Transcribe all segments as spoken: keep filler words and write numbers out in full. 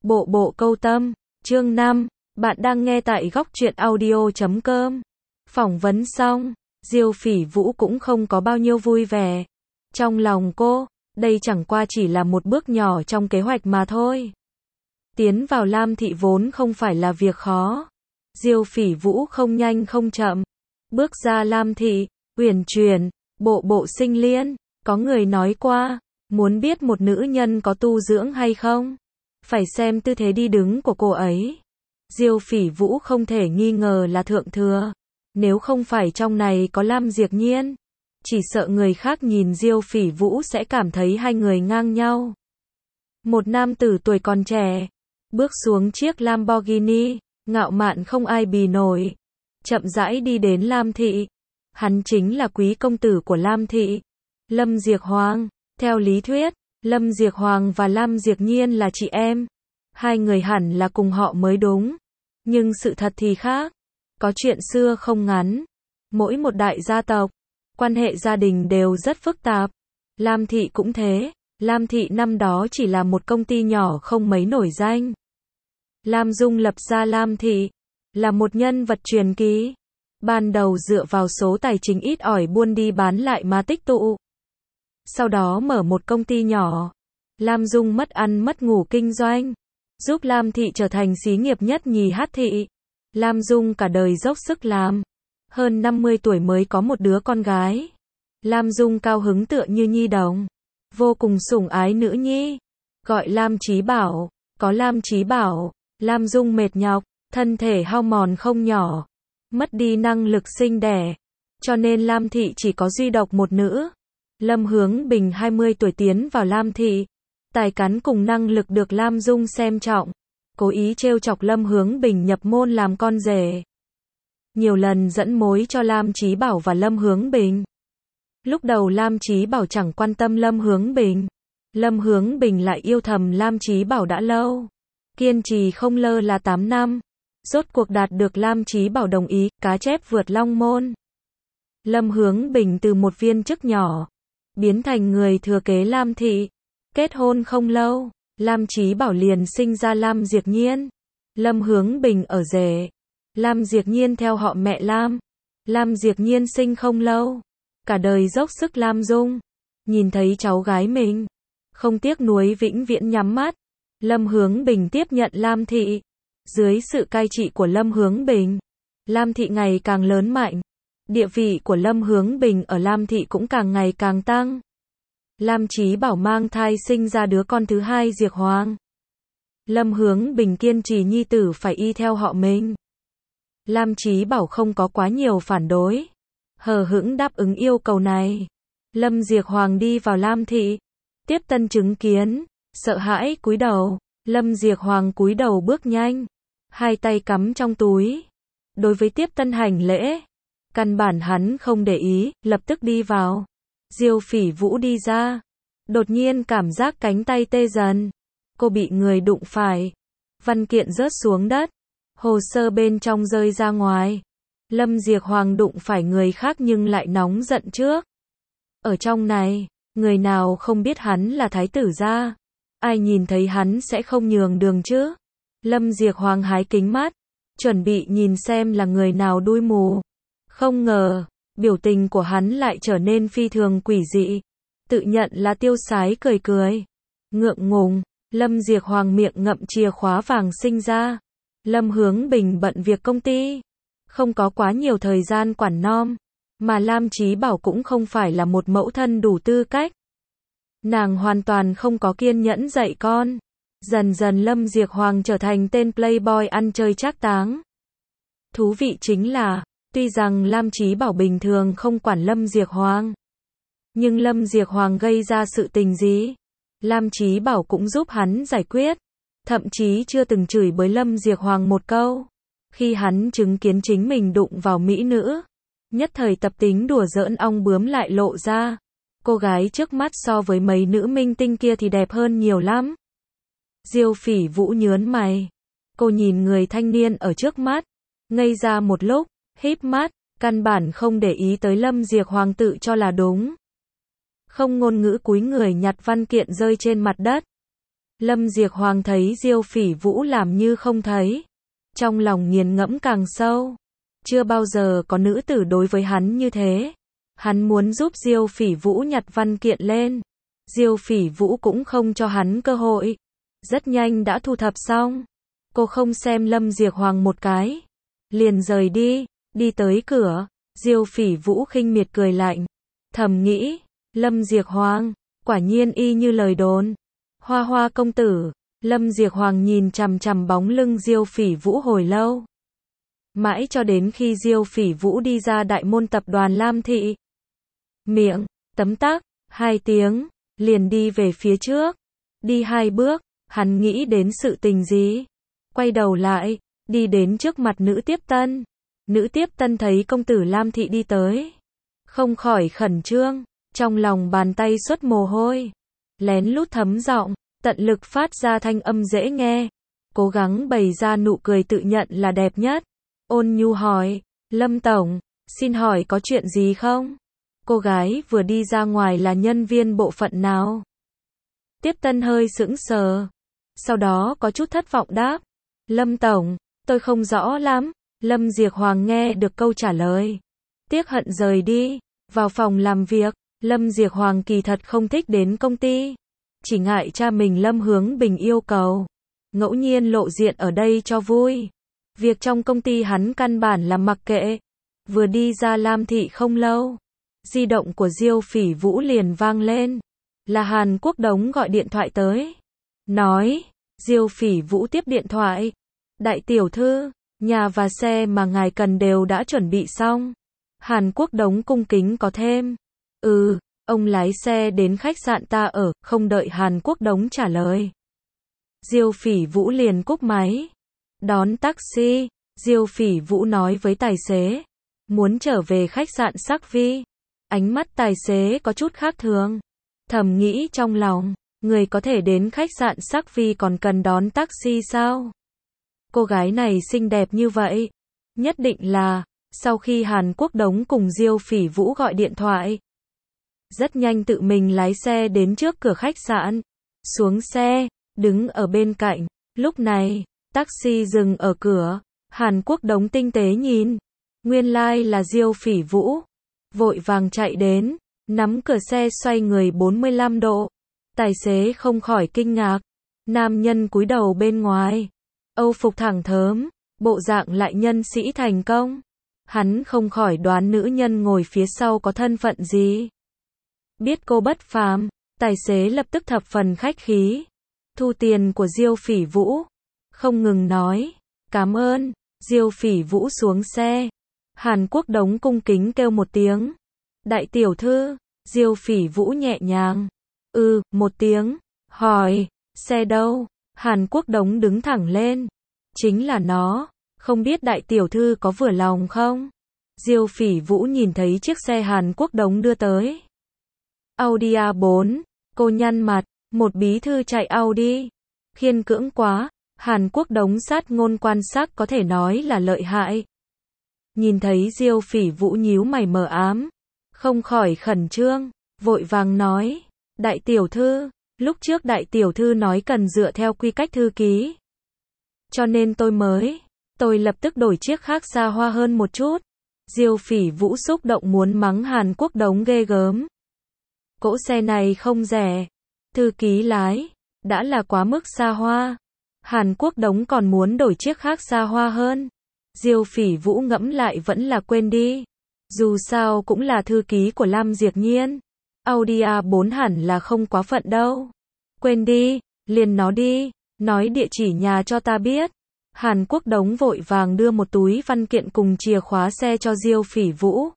Bộ bộ câu tâm, chương năm, bạn đang nghe tại góc truyện audio chấm com. Phỏng vấn xong, Diêu Phỉ Vũ cũng không có bao nhiêu vui vẻ. Trong lòng cô, đây chẳng qua chỉ là một bước nhỏ trong kế hoạch mà thôi. Tiến vào Lam thị vốn không phải là việc khó. Diêu Phỉ Vũ không nhanh không chậm, bước ra Lam thị, uyển chuyển, bộ bộ sinh liên. Có người nói qua, muốn biết một nữ nhân có tu dưỡng hay không, phải xem tư thế đi đứng của cô ấy. Diêu Phỉ Vũ không thể nghi ngờ là thượng thừa. Nếu không phải trong này có Lam Diệp Nhiên, chỉ sợ người khác nhìn Diêu Phỉ Vũ sẽ cảm thấy hai người ngang nhau. Một nam tử tuổi còn trẻ, bước xuống chiếc Lamborghini, ngạo mạn không ai bì nổi, chậm rãi đi đến Lam thị. Hắn chính là quý công tử của Lam thị, Lâm Diệp Hoàng. Theo lý thuyết, Lâm Diệp Hoàng và Lam Diệp Nhiên là chị em. Hai người hẳn là cùng họ mới đúng. Nhưng sự thật thì khác. Có chuyện xưa không ngắn. Mỗi một đại gia tộc, quan hệ gia đình đều rất phức tạp. Lam thị cũng thế. Lam thị năm đó chỉ là một công ty nhỏ không mấy nổi danh. Lam Dung lập ra Lam thị, là một nhân vật truyền kỳ. Ban đầu dựa vào số tài chính ít ỏi buôn đi bán lại mà tích tụ. Sau đó mở một công ty nhỏ. Lam Dung mất ăn mất ngủ kinh doanh, giúp Lam thị trở thành xí nghiệp nhất nhì hát thị. Lam Dung cả đời dốc sức làm. Hơn năm mươi tuổi mới có một đứa con gái. Lam Dung cao hứng tựa như nhi đồng. Vô cùng sủng ái nữ nhi. Gọi Lam Chí Bảo. Có Lam Chí Bảo, Lam Dung mệt nhọc, thân thể hao mòn không nhỏ. Mất đi năng lực sinh đẻ. Cho nên Lam thị chỉ có duy độc một nữ. Lâm Hướng Bình hai mươi tuổi tiến vào Lam thị. Tài cán cùng năng lực được Lam Dung xem trọng. Cố ý trêu chọc Lâm Hướng Bình nhập môn làm con rể. Nhiều lần dẫn mối cho Lam Chí Bảo và Lâm Hướng Bình. Lúc đầu Lam Chí Bảo chẳng quan tâm Lâm Hướng Bình. Lâm Hướng Bình lại yêu thầm Lam Chí Bảo đã lâu. Kiên trì không lơ là tám năm. Rốt cuộc đạt được Lam Chí Bảo đồng ý, cá chép vượt long môn. Lâm Hướng Bình từ một viên chức nhỏ, biến thành người thừa kế Lam thị. Kết hôn không lâu, Lam Chí Bảo liền sinh ra Lam Diệp Nhiên. Lâm Hướng Bình ở rể. Lam Diệp Nhiên theo họ mẹ Lam. Lam Diệp Nhiên sinh không lâu, cả đời dốc sức Lam Dung. Nhìn thấy cháu gái mình, không tiếc nuối vĩnh viễn nhắm mắt. Lâm Hướng Bình tiếp nhận Lam thị. Dưới sự cai trị của Lâm Hướng Bình, Lam thị ngày càng lớn mạnh. Địa vị của Lâm Hướng Bình ở Lam thị cũng càng ngày càng tăng. Lam Chí Bảo mang thai sinh ra đứa con thứ hai Diệp Hoàng. Lâm Hướng Bình kiên trì nhi tử phải y theo họ mình. Lam Chí Bảo không có quá nhiều phản đối, hờ hững đáp ứng yêu cầu này. Lâm Diệp Hoàng đi vào Lam thị, tiếp tân chứng kiến, sợ hãi cúi đầu. Lâm Diệp Hoàng cúi đầu bước nhanh, hai tay cắm trong túi. Đối với tiếp tân hành lễ, căn bản hắn không để ý, lập tức đi vào. Diêu Phỉ Vũ đi ra, đột nhiên cảm giác cánh tay tê dần. Cô bị người đụng phải, văn kiện rớt xuống đất, hồ sơ bên trong rơi ra ngoài. Lâm Diệp Hoàng đụng phải người khác nhưng lại nóng giận trước. Ở trong này, người nào không biết hắn là thái tử gia? Ai nhìn thấy hắn sẽ không nhường đường chứ? Lâm Diệp Hoàng hái kính mắt, chuẩn bị nhìn xem là người nào đuôi mù. Không ngờ, biểu tình của hắn lại trở nên phi thường quỷ dị. Tự nhận là tiêu sái cười cười. Ngượng ngùng, Lâm Diệp Hoàng miệng ngậm chìa khóa vàng sinh ra. Lâm Hướng Bình bận việc công ty, không có quá nhiều thời gian quản nom. Mà Lam Chí Bảo cũng không phải là một mẫu thân đủ tư cách. Nàng hoàn toàn không có kiên nhẫn dạy con. Dần dần Lâm Diệp Hoàng trở thành tên playboy ăn chơi trác táng. Thú vị chính là, tuy rằng Lam Chí Bảo bình thường không quản Lâm Diệp Hoàng, nhưng Lâm Diệp Hoàng gây ra sự tình gì, Lam Chí Bảo cũng giúp hắn giải quyết. Thậm chí chưa từng chửi bới Lâm Diệp Hoàng một câu. Khi hắn chứng kiến chính mình đụng vào mỹ nữ, nhất thời tập tính đùa giỡn ong bướm lại lộ ra. Cô gái trước mắt so với mấy nữ minh tinh kia thì đẹp hơn nhiều lắm. Diêu Phỉ Vũ nhớn mày. Cô nhìn người thanh niên ở trước mắt, ngây ra một lúc, híp mắt, căn bản không để ý tới Lâm Diệp Hoàng tự cho là đúng. Không ngôn ngữ cúi người nhặt văn kiện rơi trên mặt đất. Lâm Diệp Hoàng thấy Diêu Phỉ Vũ làm như không thấy. Trong lòng nghiền ngẫm càng sâu. Chưa bao giờ có nữ tử đối với hắn như thế. Hắn muốn giúp Diêu Phỉ Vũ nhặt văn kiện lên. Diêu Phỉ Vũ cũng không cho hắn cơ hội. Rất nhanh đã thu thập xong. Cô không xem Lâm Diệp Hoàng một cái. Liền rời đi, đi tới cửa. Diêu Phỉ Vũ khinh miệt cười lạnh. Thầm nghĩ, Lâm Diệp Hoàng, quả nhiên y như lời đồn. Hoa Hoa công tử. Lâm Diệp Hoàng nhìn chằm chằm bóng lưng Diêu Phỉ Vũ hồi lâu. Mãi cho đến khi Diêu Phỉ Vũ đi ra đại môn tập đoàn Lam Thị. Miệng, tấm tắc, hai tiếng, liền đi về phía trước. Đi hai bước, hắn nghĩ đến sự tình gì? Quay đầu lại, đi đến trước mặt nữ tiếp tân. Nữ tiếp tân thấy công tử Lam Thị đi tới. Không khỏi khẩn trương, trong lòng bàn tay xuất mồ hôi. Lén lút thấm giọng, tận lực phát ra thanh âm dễ nghe. Cố gắng bày ra nụ cười tự nhận là đẹp nhất. Ôn nhu hỏi, Lâm Tổng, xin hỏi có chuyện gì không? Cô gái vừa đi ra ngoài là nhân viên bộ phận nào? Tiếp tân hơi sững sờ. Sau đó có chút thất vọng đáp. Lâm Tổng, tôi không rõ lắm. Lâm Diệp Hoàng nghe được câu trả lời. Tiếc hận rời đi. Vào phòng làm việc, Lâm Diệp Hoàng kỳ thật không thích đến công ty. Chỉ ngại cha mình Lâm Hướng Bình yêu cầu. Ngẫu nhiên lộ diện ở đây cho vui. Việc trong công ty hắn căn bản là mặc kệ. Vừa đi ra Lam Thị không lâu. Di động của Diêu Phỉ Vũ liền vang lên. Là Hàn Quốc Đống gọi điện thoại tới. Nói, Diêu Phỉ Vũ tiếp điện thoại. Đại tiểu thư, nhà và xe mà ngài cần đều đã chuẩn bị xong. Hàn Quốc Đống cung kính có thêm. Ừ, ông lái xe đến khách sạn ta ở, không đợi Hàn Quốc Đống trả lời. Diêu Phỉ Vũ liền cúp máy. Đón taxi, Diêu Phỉ Vũ nói với tài xế. Muốn trở về khách sạn Sắc Vi. Ánh mắt tài xế có chút khác thường. Thầm nghĩ trong lòng, người có thể đến khách sạn Sắc Vi còn cần đón taxi sao? Cô gái này xinh đẹp như vậy. Nhất định là, sau khi Hàn Quốc Đống cùng Diêu Phỉ Vũ gọi điện thoại. Rất nhanh tự mình lái xe đến trước cửa khách sạn. Xuống xe, đứng ở bên cạnh. Lúc này, taxi dừng ở cửa. Hàn Quốc Đống tinh tế nhìn. Nguyên lai like là Diêu Phỉ Vũ. Vội vàng chạy đến, nắm cửa xe xoay người bốn mươi lăm độ. Tài xế không khỏi kinh ngạc. Nam nhân cúi đầu bên ngoài. Âu phục thẳng thớm, bộ dạng lại nhân sĩ thành công. Hắn không khỏi đoán nữ nhân ngồi phía sau có thân phận gì. Biết cô bất phàm, tài xế lập tức thập phần khách khí. Thu tiền của Diêu Phỉ Vũ. Không ngừng nói. Cảm ơn. Diêu Phỉ Vũ xuống xe. Hàn Quốc Đống cung kính kêu một tiếng. Đại tiểu thư. Diêu Phỉ Vũ nhẹ nhàng. Ừ, một tiếng. Hỏi, xe đâu? Hàn Quốc Đống đứng thẳng lên. Chính là nó. Không biết đại tiểu thư có vừa lòng không? Diêu Phỉ Vũ nhìn thấy chiếc xe Hàn Quốc Đống đưa tới. Audi a bốn. Cô nhăn mặt. Một bí thư chạy Audi. Khiên cưỡng quá. Hàn Quốc Đống sát ngôn quan sát có thể nói là lợi hại. Nhìn thấy Diêu Phỉ Vũ nhíu mày mờ ám. Không khỏi khẩn trương. Vội vàng nói. Đại tiểu thư. Lúc trước đại tiểu thư nói cần dựa theo quy cách thư ký. Cho nên tôi mới. Tôi lập tức đổi chiếc khác xa hoa hơn một chút. Diêu Phỉ Vũ xúc động muốn mắng Hàn Quốc Đống ghê gớm. Cỗ xe này không rẻ. Thư ký lái. Đã là quá mức xa hoa. Hàn Quốc Đống còn muốn đổi chiếc khác xa hoa hơn. Diêu Phỉ Vũ ngẫm lại vẫn là quên đi. Dù sao cũng là thư ký của Lam Diệp Nhiên. Audi a bốn hẳn là không quá phận đâu. Quên đi, liền nó đi. Nói địa chỉ nhà cho ta biết. Hàn Quốc Đống vội vàng đưa một túi văn kiện cùng chìa khóa xe cho Diêu Phỉ Vũ.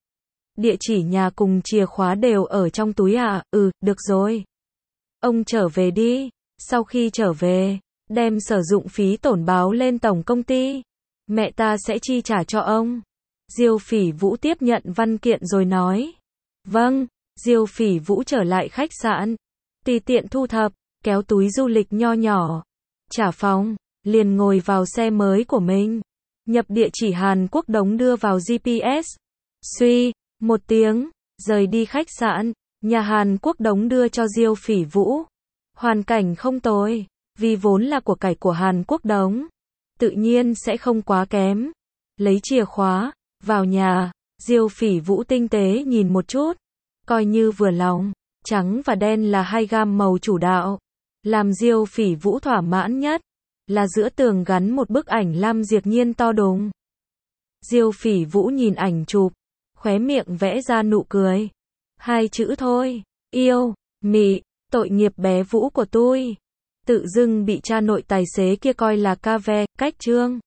Địa chỉ nhà cùng chìa khóa đều ở trong túi à? Ừ, được rồi. Ông trở về đi. Sau khi trở về, đem sử dụng phí tổn báo lên tổng công ty. Mẹ ta sẽ chi trả cho ông. Diêu Phỉ Vũ tiếp nhận văn kiện rồi nói. Vâng. Diêu Phỉ Vũ trở lại khách sạn. Tùy tiện thu thập, kéo túi du lịch nho nhỏ. Trả phòng, liền ngồi vào xe mới của mình. Nhập địa chỉ Hàn Quốc Đống đưa vào giê pê ét. Suy, một tiếng, rời đi khách sạn. Nhà Hàn Quốc Đống đưa cho Diêu Phỉ Vũ. Hoàn cảnh không tồi, vì vốn là của cải của Hàn Quốc đống, tự nhiên sẽ không quá kém. Lấy chìa khóa, vào nhà, Diêu Phỉ Vũ tinh tế nhìn một chút, coi như vừa lòng, trắng và đen là hai gam màu chủ đạo. Làm Diêu Phỉ Vũ thỏa mãn nhất, là giữa tường gắn một bức ảnh Lam Diệp Nhiên to đùng. Diêu Phỉ Vũ nhìn ảnh chụp, khóe miệng vẽ ra nụ cười. Hai chữ thôi, yêu, mị, tội nghiệp bé Vũ của tôi. Tự dưng bị cha nội tài xế kia coi là ca ve, cách trương.